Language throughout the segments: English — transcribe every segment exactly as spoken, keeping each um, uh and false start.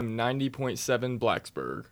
ninety point seven Blacksburg.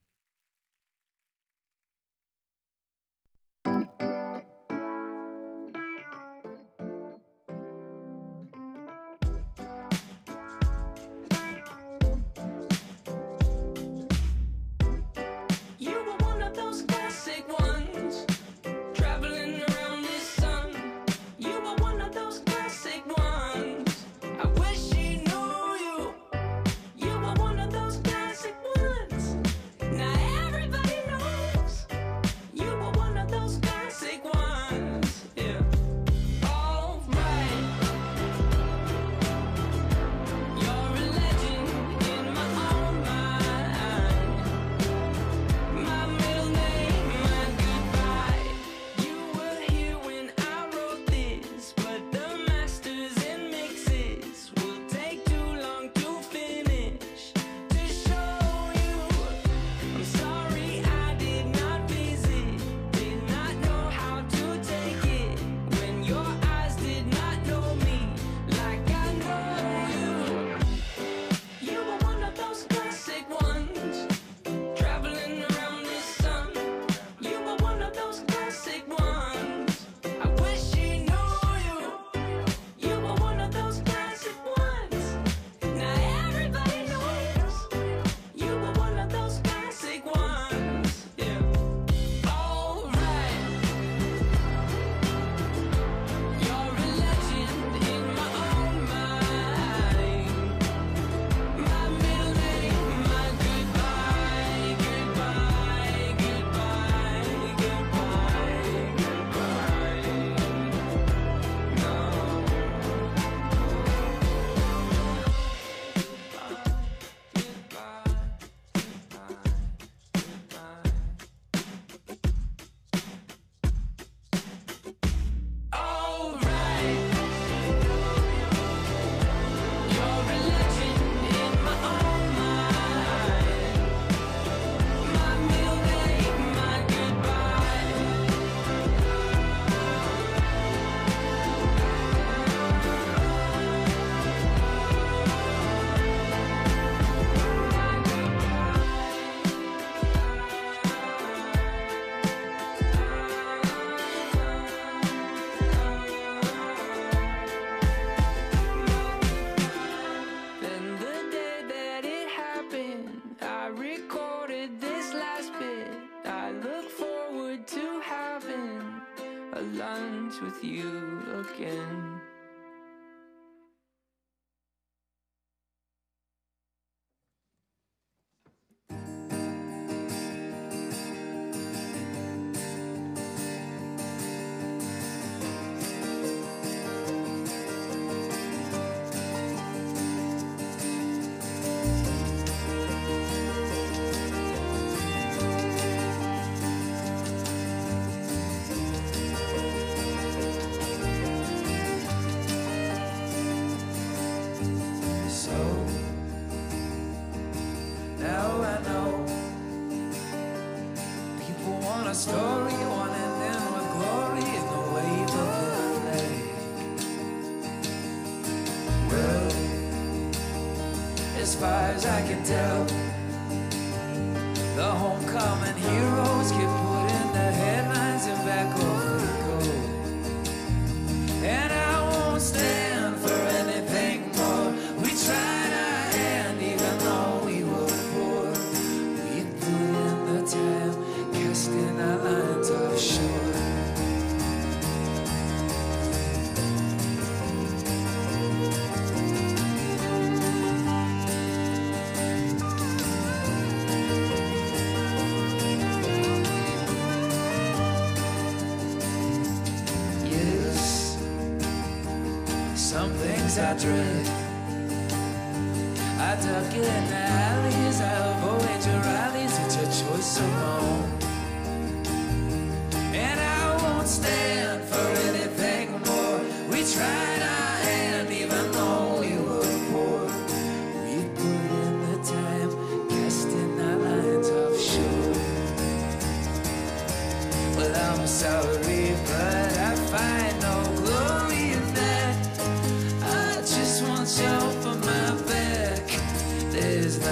With you again. As far as I can tell, the homecoming heroes get put in the headlines and back off we go. And I won't stand for anything more. We tried our hand even though we were poor. We put in the time, casting our lines offshore. I dread, I duck in the alleys, I avoid your rallies, it's a choice of my own. And I won't stand for anything more. We tried our hand even though we were poor. We put in the time, casting our lines offshore. Well, I'm sorry, but I find no glory in that. I just want you for my back. There's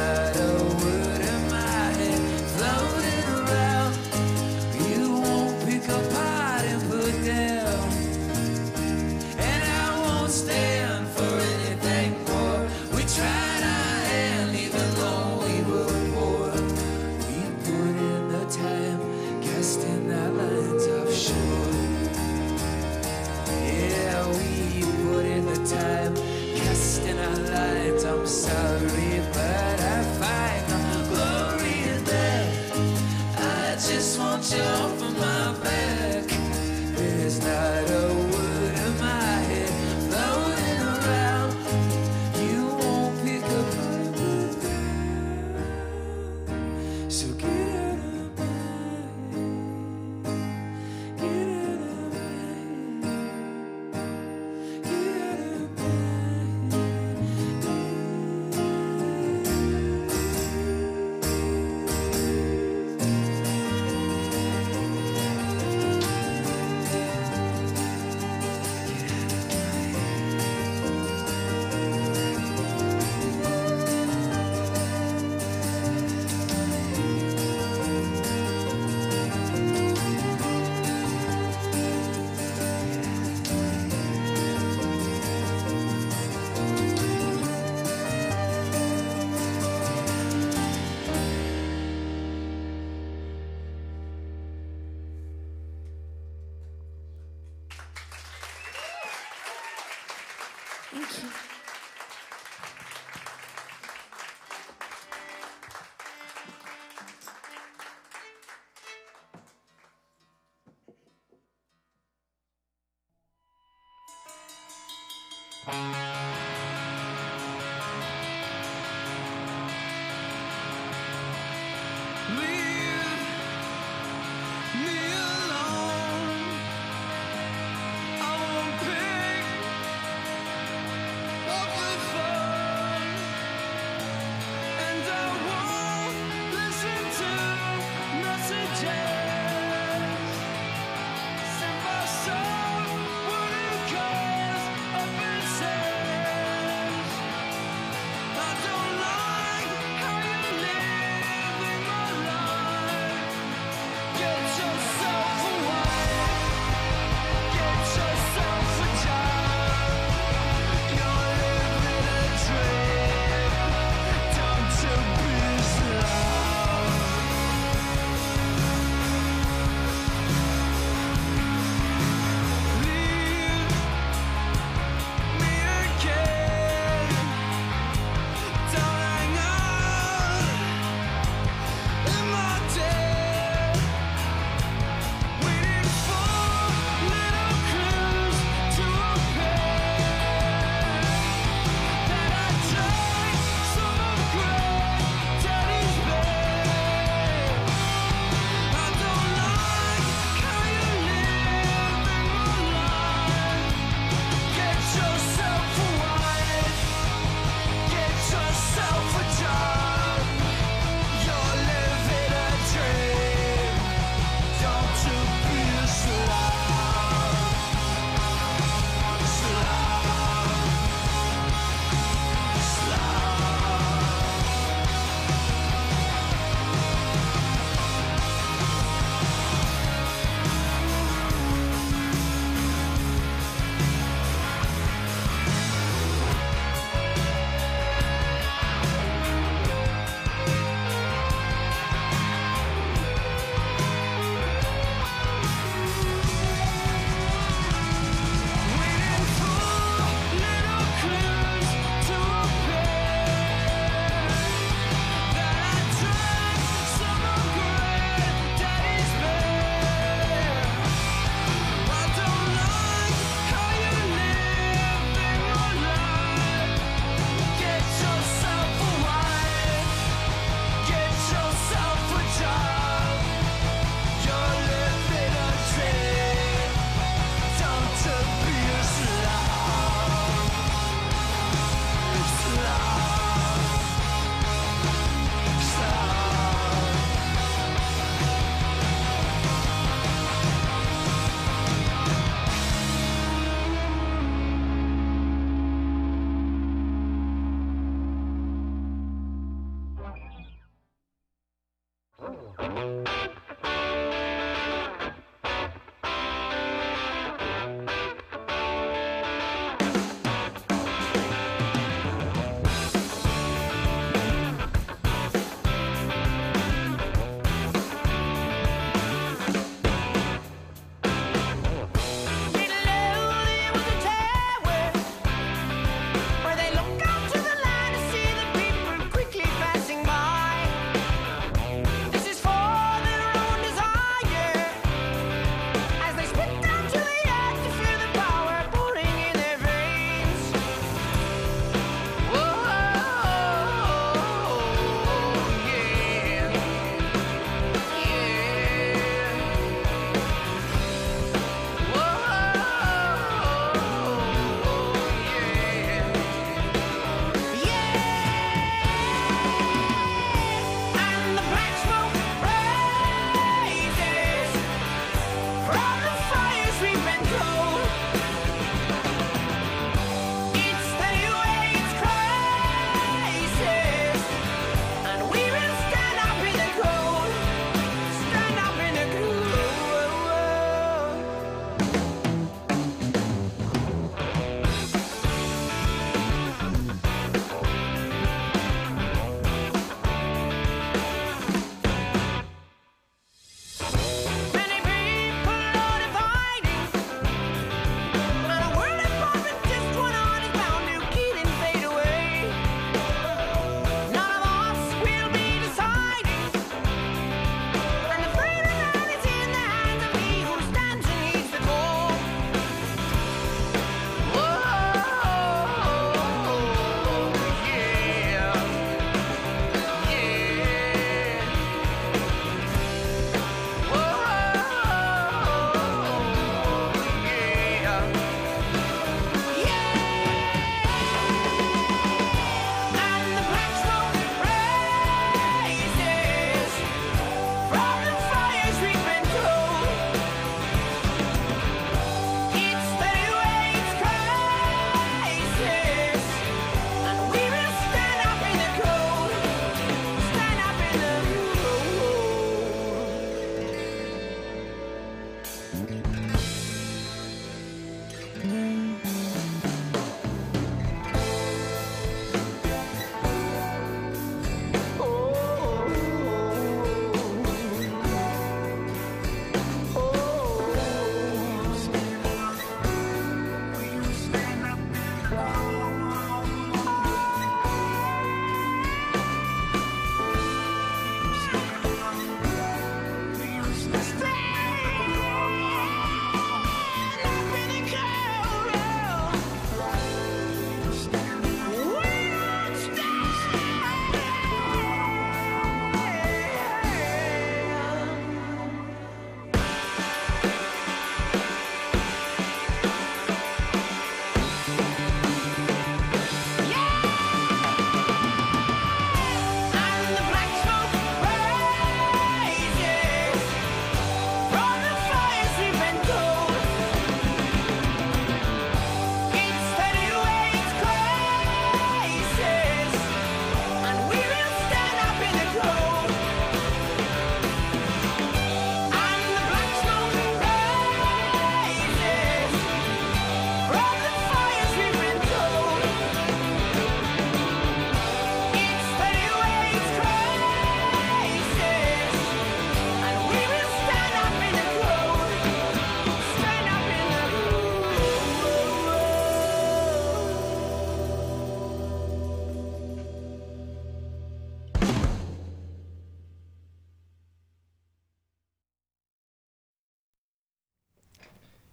This is for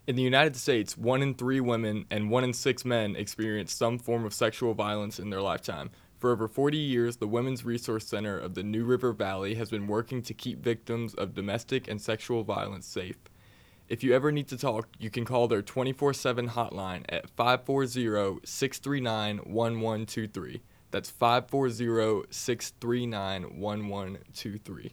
In the United States, one in three women and one in six men experience some form of sexual violence in their lifetime. For over forty years, the Women's Resource Center of the New River Valley has been working to keep victims of domestic and sexual violence safe. If you ever need to talk, you can call their twenty-four seven hotline at five four zero, six three nine, one one two three. That's five four zero, six three nine, one one two three.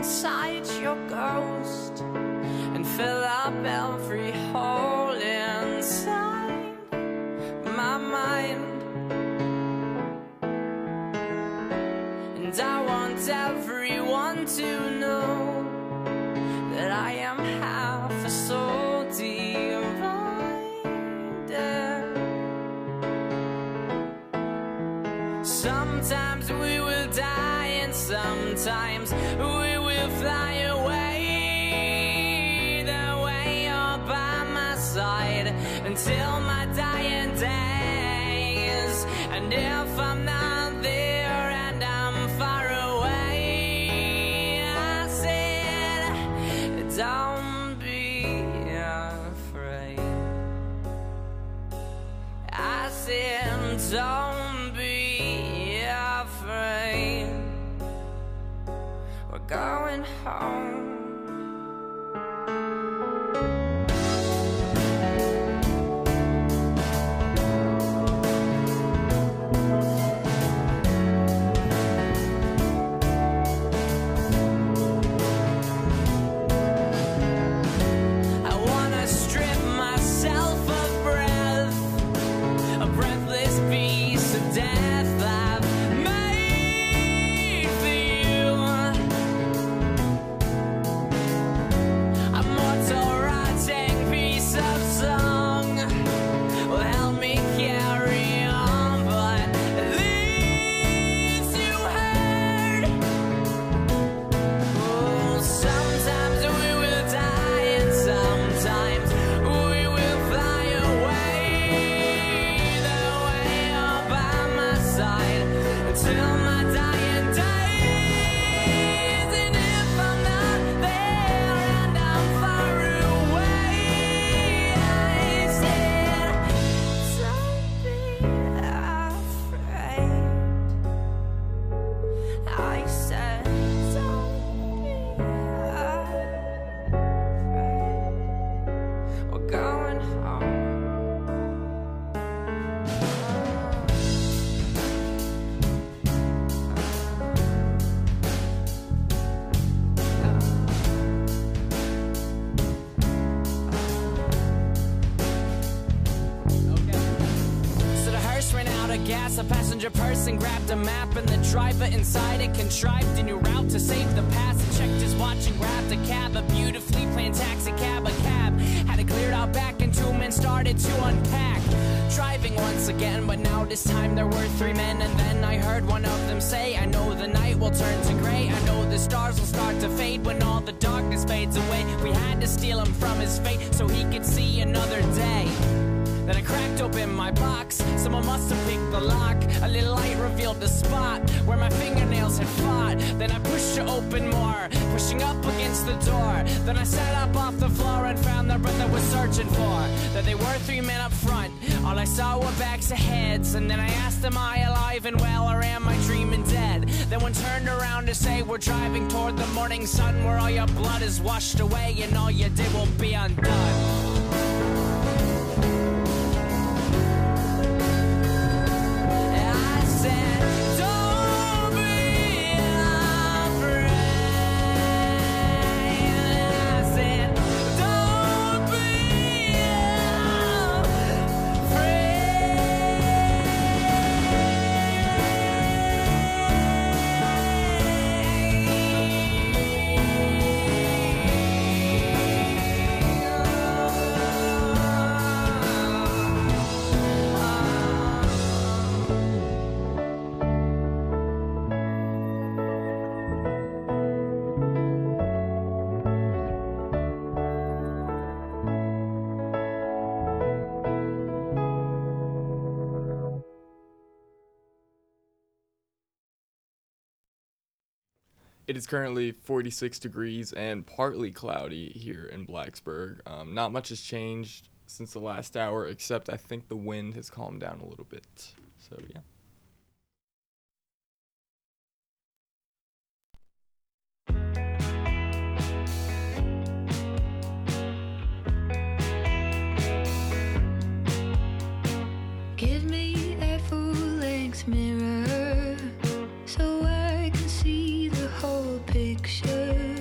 inside your ghost and fill up every hole inside my mind. And I want everyone to know that I am half a soul divided. Sometimes we will die and sometimes we will fly away. The way you're by my side until my dying days. And if I'm not there and I'm far away, I said, don't be afraid. I said, don't be afraid. We're going home. A passenger person grabbed a map and the driver inside it contrived a new route to save the past. And checked his watch and grabbed a cab, a beautifully planned taxi cab. A cab had it cleared out back and two men started to unpack. Driving once again, but now this time there were three men. And then I heard one of them say, I know the night will turn to gray. I know the stars will start to fade when all the darkness fades away. We had to steal him from his fate so he could see another day. Then I cracked open my box, someone must have picked the lock. A little light revealed the spot where my fingernails had fought. Then I pushed it open more, pushing up against the door. Then I sat up off the floor and found the breath I was searching for. That they were three men up front, all I saw were backs of heads. And then I asked, am I alive and well, or am I dreaming dead? Then one turned around to say, we're driving toward the morning sun, where all your blood is washed away and all you did will be undone. It is currently forty-six degrees and partly cloudy here in Blacksburg. Um, not much has changed since the last hour, except I think the wind has calmed down a little bit. So, yeah. Give me a full-length mirror so I can see the whole picture.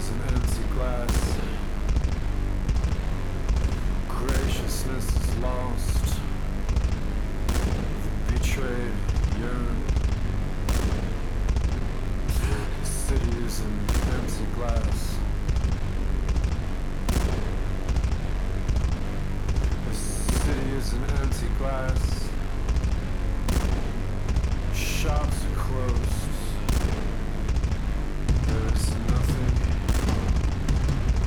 is an empty glass. Graciousness is lost. The betrayed yearn. The city is an empty glass. The city is an empty glass. Shops are closed. There is nothing.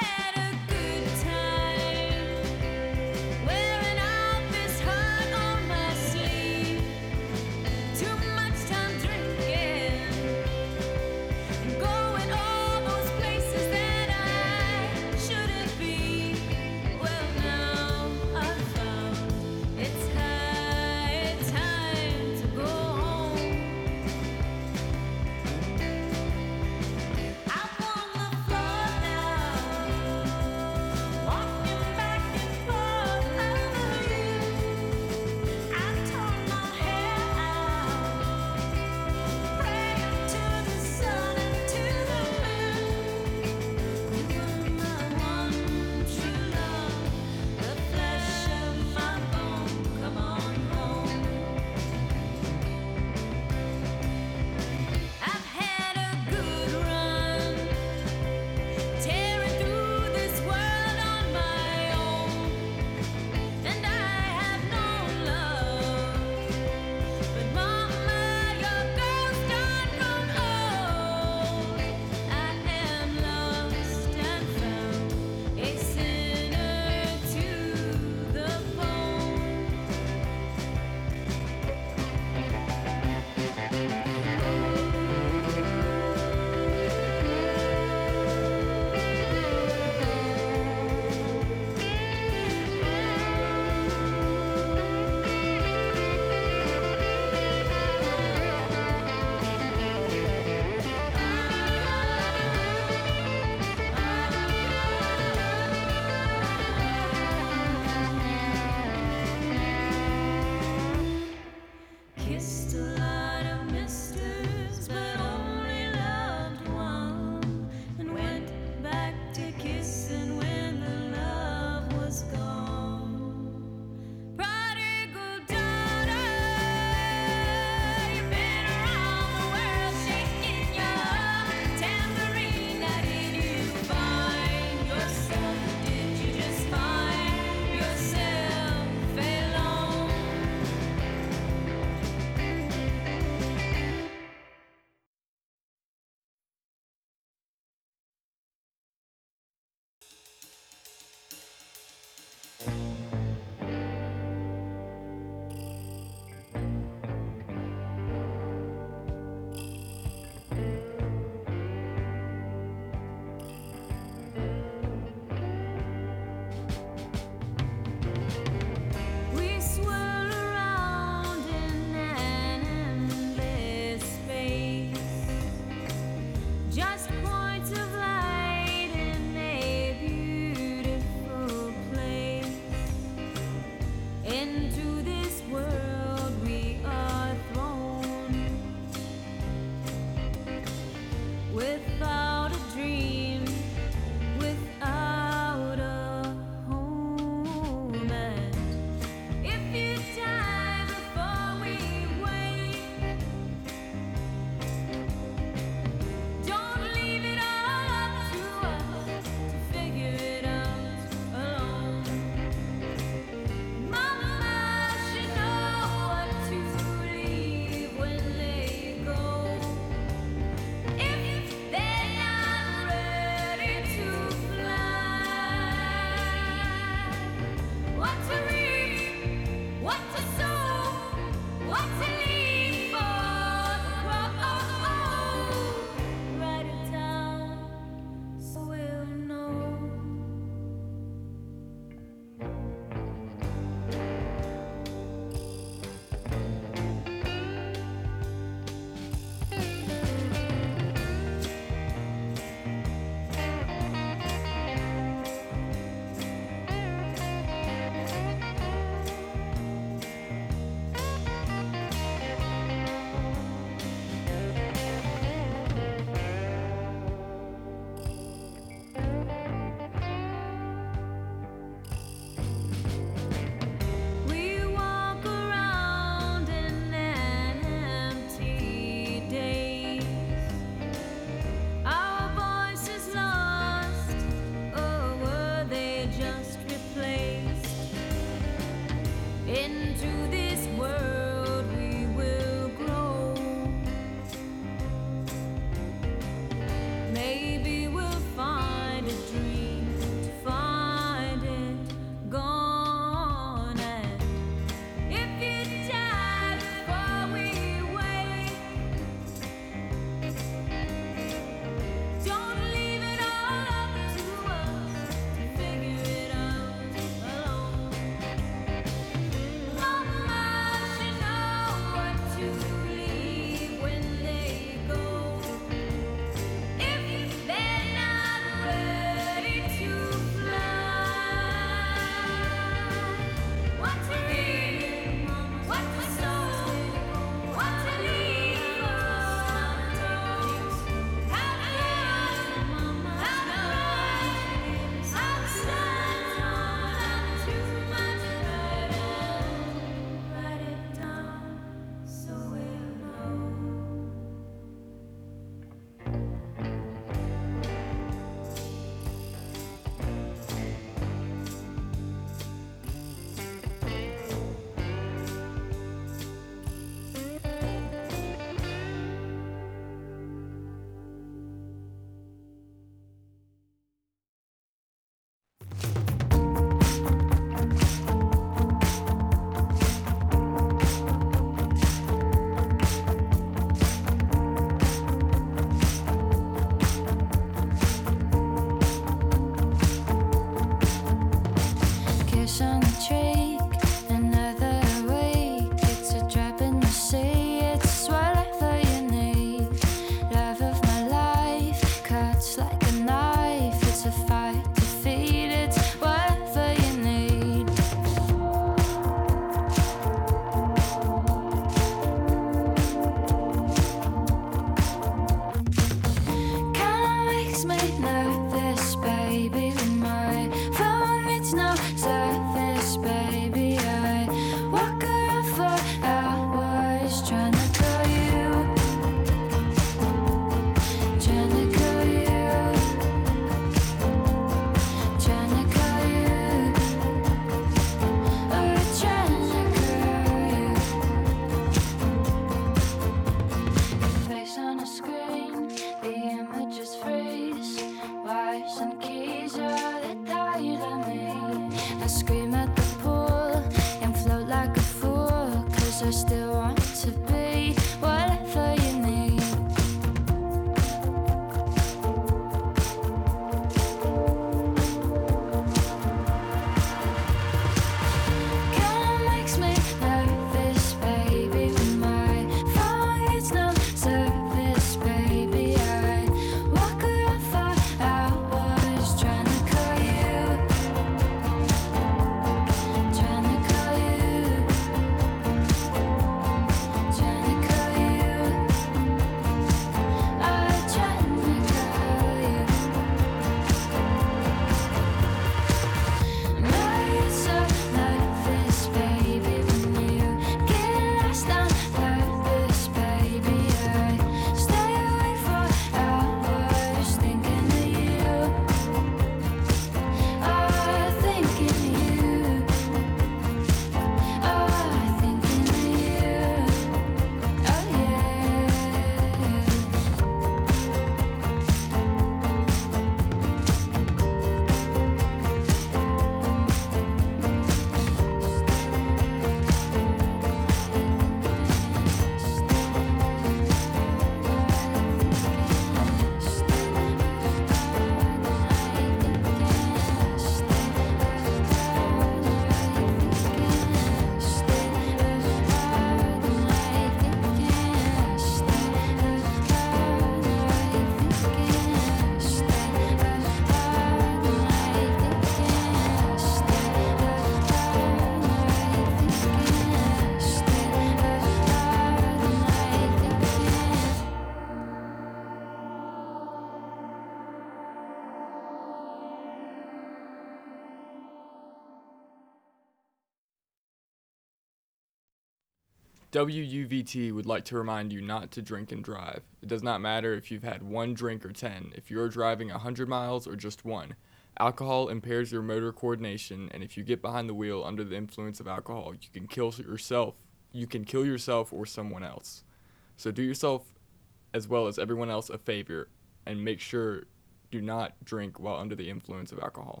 W U V T would like to remind you not to drink and drive. It does not matter if you've had one drink or ten, if you're driving one hundred miles or just one. Alcohol impairs your motor coordination, and if you get behind the wheel under the influence of alcohol, you can kill yourself. You can kill yourself or someone else. So do yourself as well as everyone else a favor and make sure do not drink while under the influence of alcohol.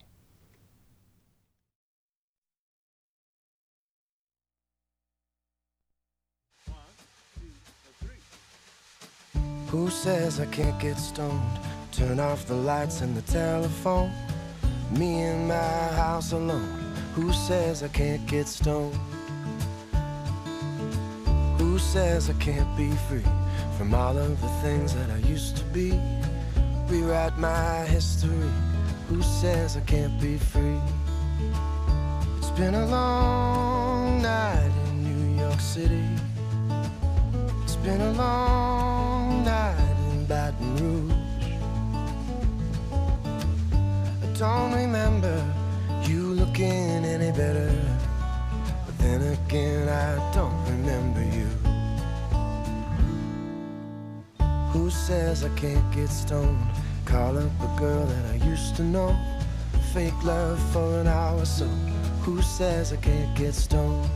Who says I can't get stoned? Turn off the lights and the telephone. Me in my house alone. Who says I can't get stoned? Who says I can't be free from all of the things that I used to be? Rewrite my history. Who says I can't be free? It's been a long night in New York City. It's been a long night in Baton Rouge. I don't remember you looking any better, but then again I don't remember you. Who says I can't get stoned? Call up a girl that I used to know. Fake love for an hour or so. Who says I can't get stoned?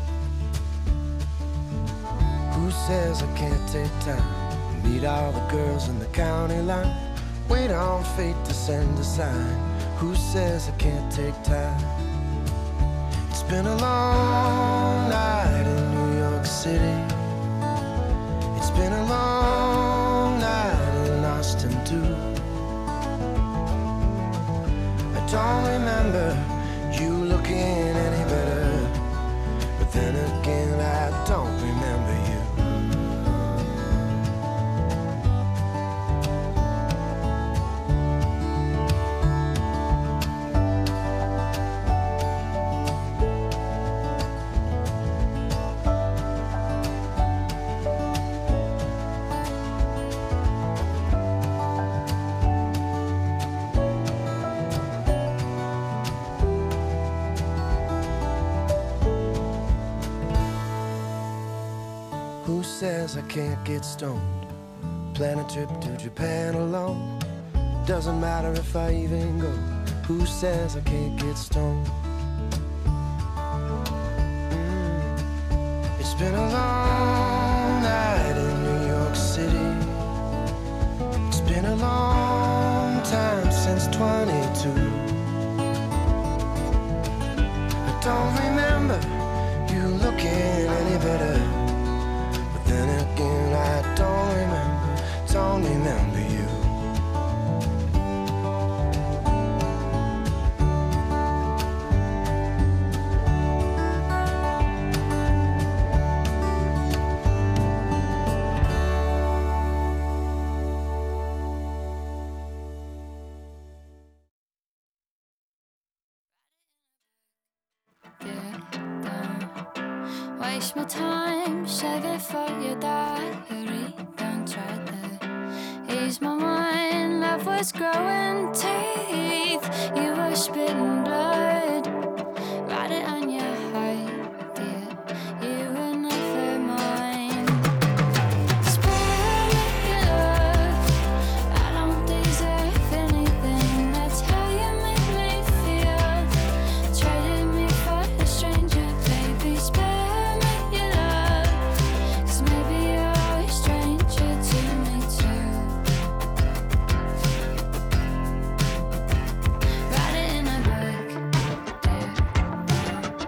Who says I can't take time? Meet all the girls in the county line. Wait on fate to send a sign. Who says I can't take time? It's been a long night in New York City. It's been a long night in Austin too. I don't remember you looking any better, but then again I don't remember you. Who says I can't get stoned? Plan a trip to Japan alone. Doesn't matter if I even go. Who says I can't get stoned? Mm. It's been a long night in New York City. It's been a long time since twenty-two. I don't remember you looking any better. Then again, I don't remember, don't remember you. Yeah, don't waste my time, save it for your diary. Don't try to ease my mind. Love was growing teeth, you were spitting blood. Write it on your heart, dear, you were never mine. Spare me your love, I don't deserve anything. That's how you make me feel. Traded me for a stranger, baby. Spare me your love, 'cause maybe you're a stranger to me too. Write it in a book, yeah.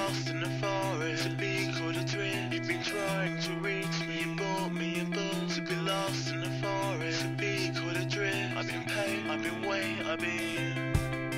lost in the forest, a bee called a drift. You've been trying to reach me, you bought me a book to be lost in the forest, a bee called a drift. I've been paid, I've been waiting, I've been.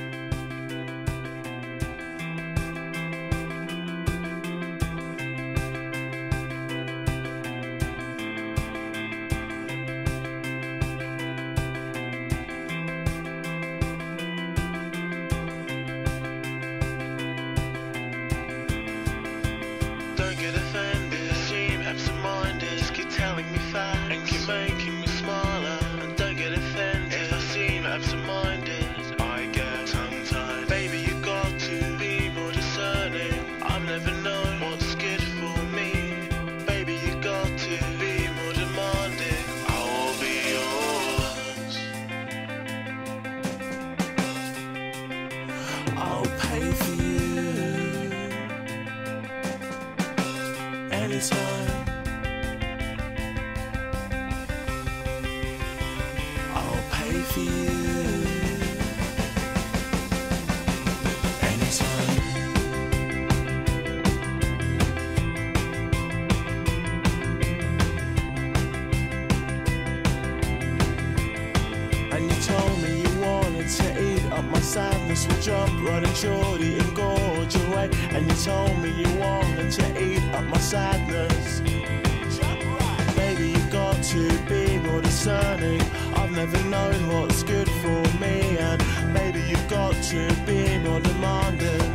Sadness would jump, running shorty and gorge away. And you told me you wanted to eat up my sadness. Right. Baby, you got to be more discerning. I've never known what's good for me. And baby, you got to be more demanding.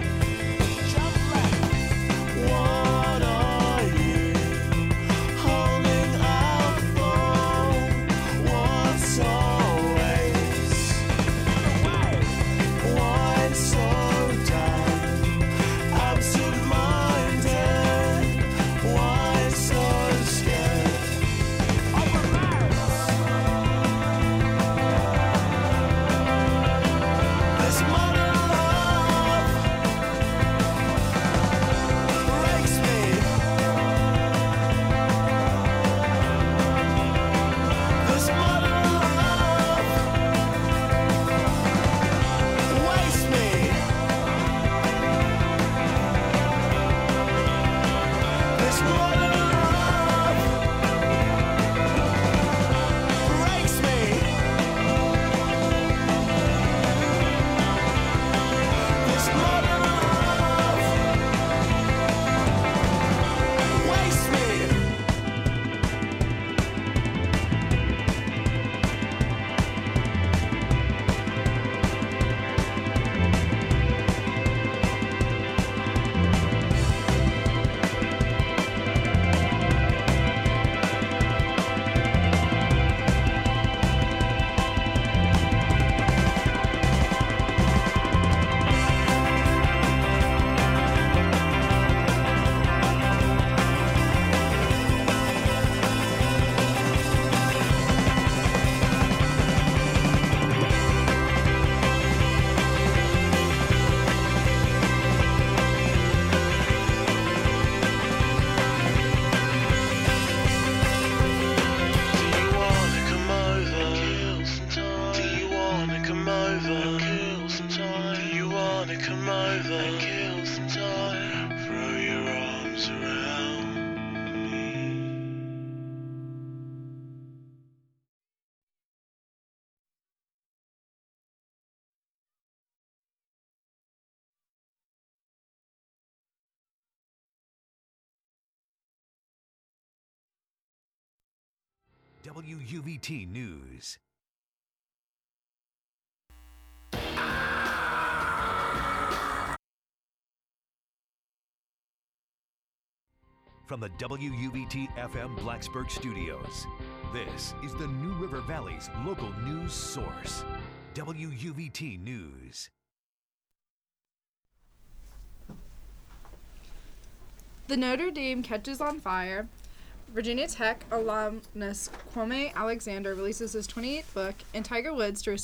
Right. What are you holding out for? What's always why so damn absent-minded? Why so scared of a man? This modern love breaks me. This modern love wastes me. This modern love breaks me. This modern love wastes me. W U V T News. From the W U V T F M Blacksburg studios, this is the New River Valley's local news source, W U V T News. The Notre Dame catches on fire. Virginia Tech alumnus Kwame Alexander releases his twenty-eighth book, and Tiger Woods to